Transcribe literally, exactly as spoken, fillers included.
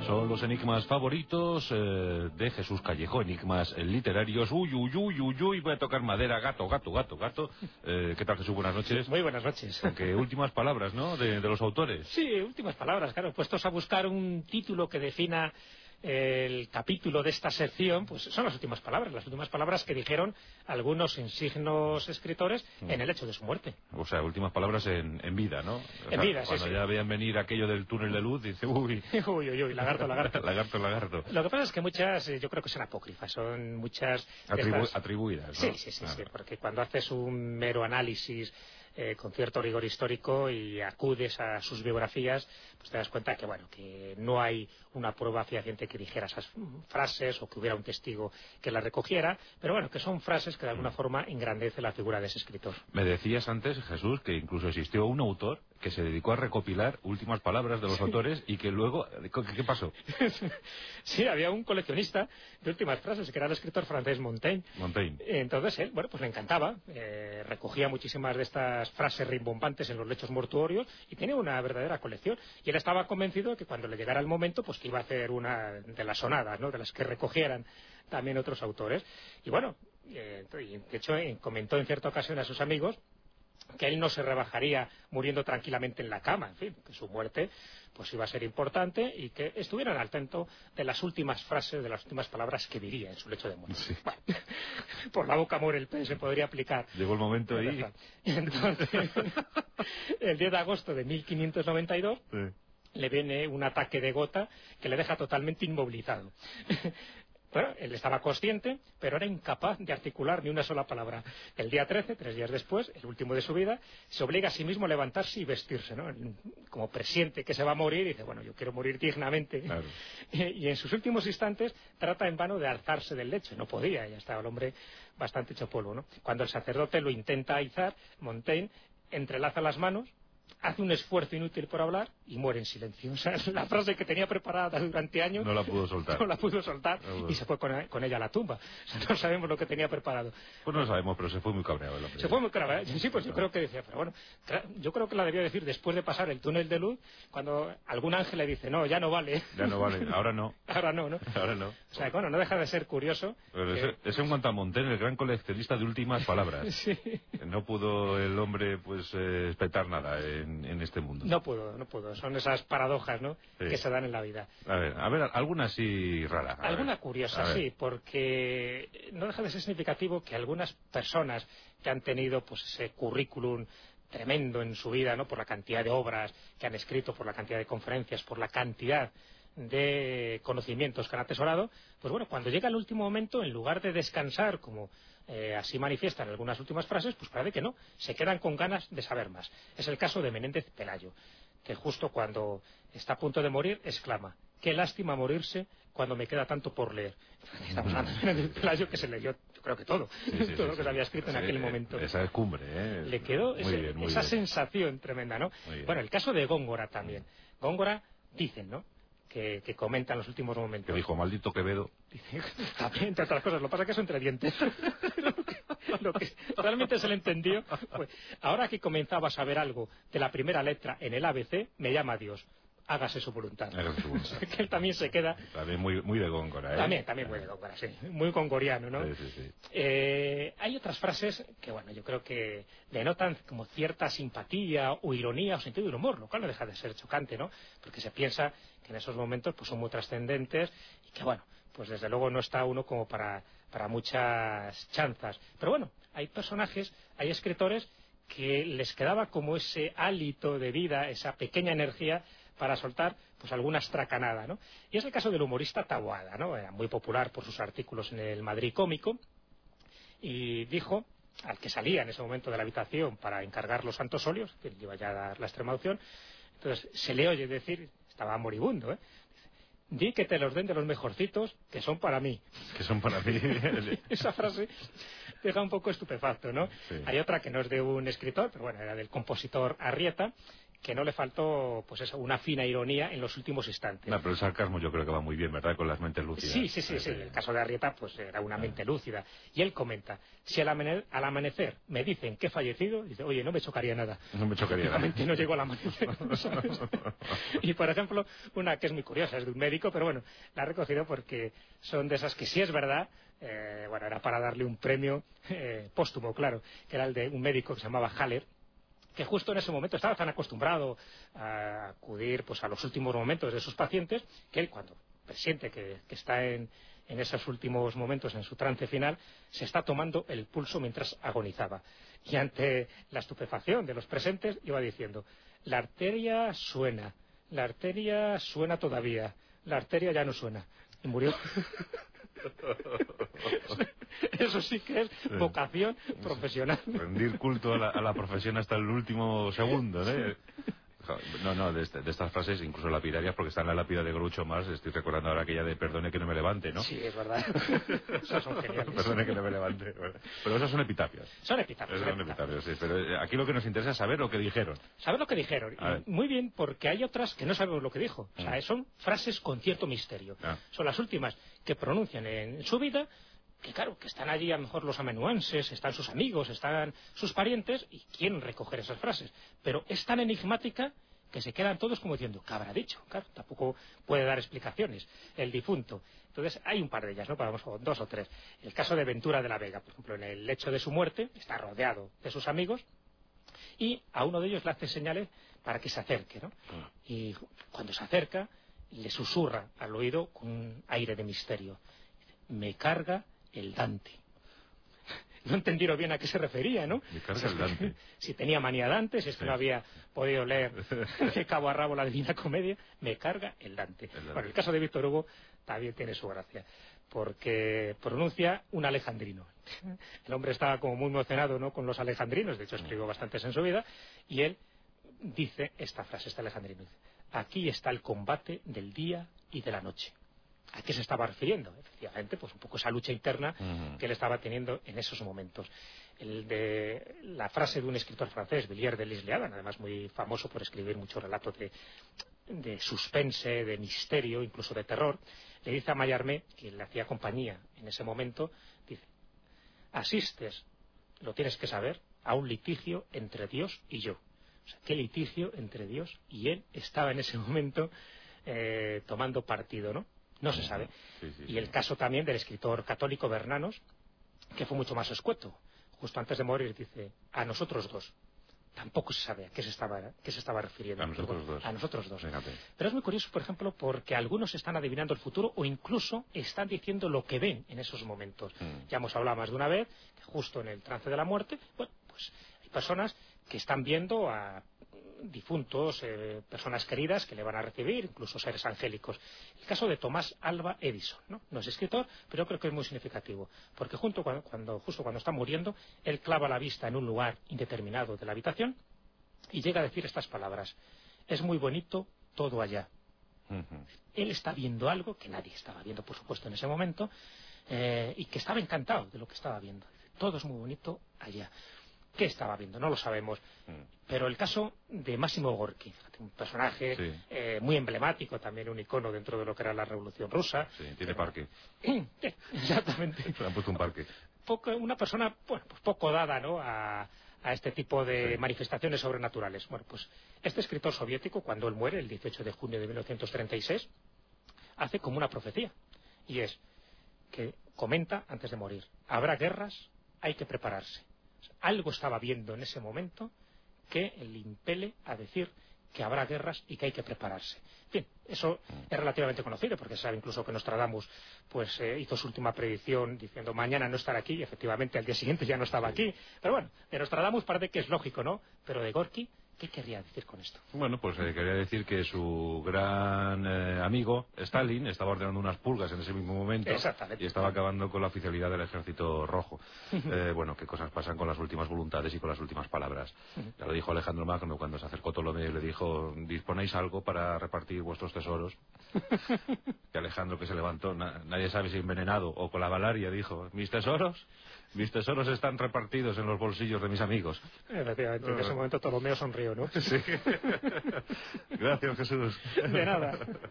Son los enigmas favoritos eh, de Jesús Callejo, enigmas literarios. Uy, uy, uy, uy, uy, voy a tocar madera, gato, gato, gato, gato. Eh, ¿Qué tal, Jesús? Buenas noches. Muy buenas noches. Aunque últimas palabras, ¿no?, de, de los autores. Sí, últimas palabras, claro. Puestos a buscar un título que defina el capítulo de esta sección, pues son las últimas palabras, las últimas palabras que dijeron algunos insignos escritores mm. en el hecho de su muerte. O sea, últimas palabras en, en vida, ¿no? O en sea, vida, cuando sí, ya sí. vean venir aquello del túnel de luz, dice, uy... uy, uy, uy, lagarto, lagarto. lagarto, lagarto. Lo que pasa es que muchas, yo creo que son apócrifas, son muchas... Atribu estas... atribuidas, ¿no? Sí, sí, sí, ah. sí, porque cuando haces un mero análisis Eh, con cierto rigor histórico y acudes a sus biografías, pues te das cuenta que bueno, que no hay una prueba fehaciente que dijera esas frases o que hubiera un testigo que las recogiera, pero bueno, que son frases que de alguna forma engrandece la figura de ese escritor. Me decías antes, Jesús, que incluso existió un autor que se dedicó a recopilar últimas palabras de los sí. autores y que luego... ¿Qué pasó? Sí, había un coleccionista de últimas frases que era el escritor francés Montaigne. Montaigne. Entonces él, bueno, pues le encantaba, eh, recogía muchísimas de estas frases rimbombantes en los lechos mortuorios y tenía una verdadera colección. Y él estaba convencido de que cuando le llegara el momento, pues que iba a hacer una de las sonadas, ¿no?, de las que recogieran también otros autores. Y bueno, eh, de hecho eh, comentó en cierta ocasión a sus amigos que él no se rebajaría muriendo tranquilamente en la cama, en fin, que su muerte pues iba a ser importante y que estuvieran al tanto de las últimas frases, de las últimas palabras que diría en su lecho de muerte. Sí. Bueno, por la boca muere el pez, se podría aplicar. Llegó el momento ahí. Entonces, el diez de agosto de mil quinientos noventa y dos sí. le viene un ataque de gota que le deja totalmente inmovilizado. Bueno, él estaba consciente, pero era incapaz de articular ni una sola palabra. El día trece, tres días después, el último de su vida, se obliga a sí mismo a levantarse y vestirse, ¿no? Como presiente que se va a morir, y dice, bueno, yo quiero morir dignamente. Claro. Y en sus últimos instantes trata en vano de alzarse del lecho. No podía, ya estaba el hombre bastante hecho polvo, ¿no? Cuando el sacerdote lo intenta izar, Montaigne entrelaza las manos, hace un esfuerzo inútil por hablar y muere en silencio. O sea, la frase que tenía preparada durante años no la pudo soltar, no la pudo soltar no, y se fue con, con ella a la tumba. O sea, no sabemos lo que tenía preparado. Pues no lo sabemos, pero se fue muy cabreado el hombre. Se fue muy cabreado. Sí, pues yo creo que decía, pero bueno, yo creo que la debió decir después de pasar el túnel de luz, cuando algún ángel le dice, no, ya no vale. Ya no vale, ahora no. Ahora no, ¿no? Ahora no. O sea, bueno, no deja de ser curioso. Pero que... ese, ese en cuanto a Montaigne, el gran coleccionista de últimas palabras. Sí. No pudo el hombre, pues, eh, espetar nada en, en este mundo. No puedo, no puedo. Son esas paradojas, ¿no?, sí. que se dan en la vida. A ver, a ver, alguna así rara. Alguna ver. curiosa, sí, porque no deja de ser significativo que algunas personas que han tenido pues ese currículum tremendo en su vida, ¿no?, por la cantidad de obras que han escrito, por la cantidad de conferencias, por la cantidad de conocimientos que han atesorado, pues bueno, cuando llega el último momento, en lugar de descansar, como eh, así manifiestan algunas últimas frases, pues parece que no, se quedan con ganas de saber más. Es el caso de Menéndez Pelayo, que justo cuando está a punto de morir, exclama, qué lástima morirse cuando me queda tanto por leer. Estamos hablando de Menéndez Pelayo, que se leyó, yo creo que todo, sí, sí, todo sí, lo que sí. se había escrito sí, en aquel momento. Esa es cumbre, ¿eh? Le quedó muy ese, bien, muy esa bien. sensación tremenda, ¿no? Bueno, el caso de Góngora también. Góngora, dicen, ¿no?, Que, que comenta en los últimos momentos. Que dijo, maldito Quevedo. Dice, también, entre otras cosas, lo que pasa es que eso entre dientes. lo, que, lo que realmente se le entendió fue, ahora que comenzaba a saber algo de la primera letra en el A B C, me llama Dios. Hágase su voluntad. Hágase su voluntad. Que él también se queda... También muy, muy de Góngora, ¿eh? También, también muy de Góngora, sí. Muy gongoriano, ¿no? Sí, sí, sí. Eh, hay otras frases que, bueno, yo creo que denotan como cierta simpatía o ironía o sentido del humor, lo cual no deja de ser chocante, ¿no? Porque se piensa que en esos momentos pues son muy trascendentes y que, bueno, pues desde luego no está uno como para, para muchas chanzas. Pero bueno, hay personajes, hay escritores que les quedaba como ese hálito de vida, esa pequeña energía para soltar pues alguna estracanada, ¿no? Y es el caso del humorista Taboada, ¿no? Era muy popular por sus artículos en el Madrid Cómico y dijo al que salía en ese momento de la habitación para encargar los santos óleos, que iba ya a dar la extrema unción, entonces se le oye decir, estaba moribundo, ¿eh?, di que te los den de los mejorcitos, que son para mí. Que son para mí. Esa frase deja un poco estupefacto, ¿no? Sí. Hay otra que no es de un escritor, pero bueno, era del compositor Arrieta, que no le faltó, pues eso, una fina ironía en los últimos instantes. No, pero el sarcasmo yo creo que va muy bien, ¿verdad? Con las mentes lúcidas. Sí, sí, sí, sí. El caso de Arrieta, pues era una mente lúcida. Y él comenta, si al, amane al amanecer me dicen que he fallecido, dice, oye, no me chocaría nada. No me chocaría nada. No llegó al amanecer, ¿sabes? Y, por ejemplo, una que es muy curiosa, es de un médico, pero bueno, la he recogido porque son de esas que sí es verdad. Eh, bueno, era para darle un premio eh, póstumo, claro, que era el de un médico que se llamaba Haller, que justo en ese momento estaba tan acostumbrado a acudir pues a los últimos momentos de sus pacientes, que él cuando presiente que, que está en, en esos últimos momentos, en su trance final, se está tomando el pulso mientras agonizaba. Y ante la estupefacción de los presentes iba diciendo, la arteria suena, la arteria suena todavía, la arteria ya no suena. Y murió. Eso sí que es vocación profesional. Rendir culto a la, a la profesión hasta el último segundo, ¿no? No, no, de, este, de estas frases, incluso lapidarias, porque está en la lápida de Groucho Marx, estoy recordando ahora aquella de perdone que no me levante, ¿no? Sí, es verdad. Esas son geniales. Perdone que no me levante. Pero esas son epitafias. Son epitafias. Esas son epitafias, sí. Pero aquí lo que nos interesa es saber lo que dijeron. Saber lo que dijeron. Y muy bien, porque hay otras que no sabemos lo que dijo. O sea, son frases con cierto misterio. Ah. Son las últimas que pronuncian en su vida, que claro, que están allí a lo mejor los amanuenses, están sus amigos, están sus parientes y quieren recoger esas frases. Pero es tan enigmática que se quedan todos como diciendo, ¿qué habrá dicho? Claro, tampoco puede dar explicaciones el difunto. Entonces hay un par de ellas, ¿no? Vamos, dos o tres. El caso de Ventura de la Vega, por ejemplo, en el lecho de su muerte, está rodeado de sus amigos y a uno de ellos le hace señales para que se acerque, ¿no? Y cuando se acerca, le susurra al oído con un aire de misterio. Me carga el Dante. No entendieron bien a qué se refería, ¿no? Me carga el Dante. Si tenía manía Dante, si es que sí. No había podido leer de cabo a rabo la Divina Comedia, me carga el Dante. El Dante. Bueno, el caso de Víctor Hugo también tiene su gracia, porque pronuncia un alejandrino. El hombre estaba como muy emocionado, ¿no?, con los alejandrinos, de hecho escribió bastantes en su vida, y él dice esta frase, este alejandrino, dice, aquí está el combate del día y de la noche. ¿A qué se estaba refiriendo? Efectivamente, pues un poco esa lucha interna uh-huh. que él estaba teniendo en esos momentos. El de la frase de un escritor francés, Villiers de L'Isle-Adam, además muy famoso por escribir muchos relatos de, de suspense, de misterio, incluso de terror, le dice a Mallarmé, que le hacía compañía en ese momento, dice, asistes, lo tienes que saber, a un litigio entre Dios y yo. O sea, ¿qué litigio entre Dios y él estaba en ese momento eh, tomando partido, ¿no? No se sabe. Sí, sí, y el caso también del escritor católico Bernanos, que fue mucho más escueto. Justo antes de morir dice, a nosotros dos. Tampoco se sabe a qué se estaba, qué se estaba refiriendo. A nosotros Pero, dos. A nosotros dos. Fíjate. Pero es muy curioso, por ejemplo, porque algunos están adivinando el futuro o incluso están diciendo lo que ven en esos momentos. Mm. Ya hemos hablado más de una vez, que justo en el trance de la muerte, bueno, pues hay personas que están viendo a difuntos, eh, personas queridas que le van a recibir, incluso seres angélicos. El caso de Tomás Alva Edison, ¿no? No es escritor, pero yo creo que es muy significativo, porque junto cuando, cuando, justo cuando está muriendo, él clava la vista en un lugar indeterminado de la habitación y llega a decir estas palabras, es muy bonito todo allá. Uh-huh. Él está viendo algo que nadie estaba viendo, por supuesto, en ese momento, eh, y que estaba encantado de lo que estaba viendo. Todo es muy bonito allá. ¿Qué estaba viendo? No lo sabemos. Pero el caso de Máximo Gorki, un personaje sí. eh, muy emblemático, también un icono dentro de lo que era la Revolución Rusa. Sí, tiene parque. Exactamente. Le han puesto un parque. Poco, una persona, bueno, pues poco dada, ¿no?, a, a este tipo de sí. manifestaciones sobrenaturales. Bueno, pues este escritor soviético, cuando él muere, el dieciocho de junio de mil novecientos treinta y seis, hace como una profecía. Y es que comenta antes de morir, habrá guerras, hay que prepararse. Algo estaba viendo en ese momento que le impele a decir que habrá guerras y que hay que prepararse. Bien, eso es relativamente conocido, porque se sabe incluso que Nostradamus pues, eh, hizo su última predicción diciendo mañana no estará aquí, y efectivamente al día siguiente ya no estaba aquí. Pero bueno, de Nostradamus parece que es lógico, ¿no? Pero de Gorki, ¿qué querría decir con esto? Bueno, pues eh, quería decir que su gran eh, amigo, Stalin, estaba ordenando unas pulgas en ese mismo momento. Exactamente. Y estaba acabando con la oficialidad del Ejército Rojo. eh, bueno, qué cosas pasan con las últimas voluntades y con las últimas palabras. Ya lo dijo Alejandro Magno cuando se acercó Ptolomeo y le dijo, ¿disponéis algo para repartir vuestros tesoros? Que Alejandro, que se levantó, na nadie sabe si envenenado o con la malaria, dijo, ¿mis tesoros? Mis tesoros están repartidos en los bolsillos de mis amigos. Efectivamente, en ese momento Ptolomeo sonrió. creo, ¿no? Sí. Gracias, Jesús. De nada.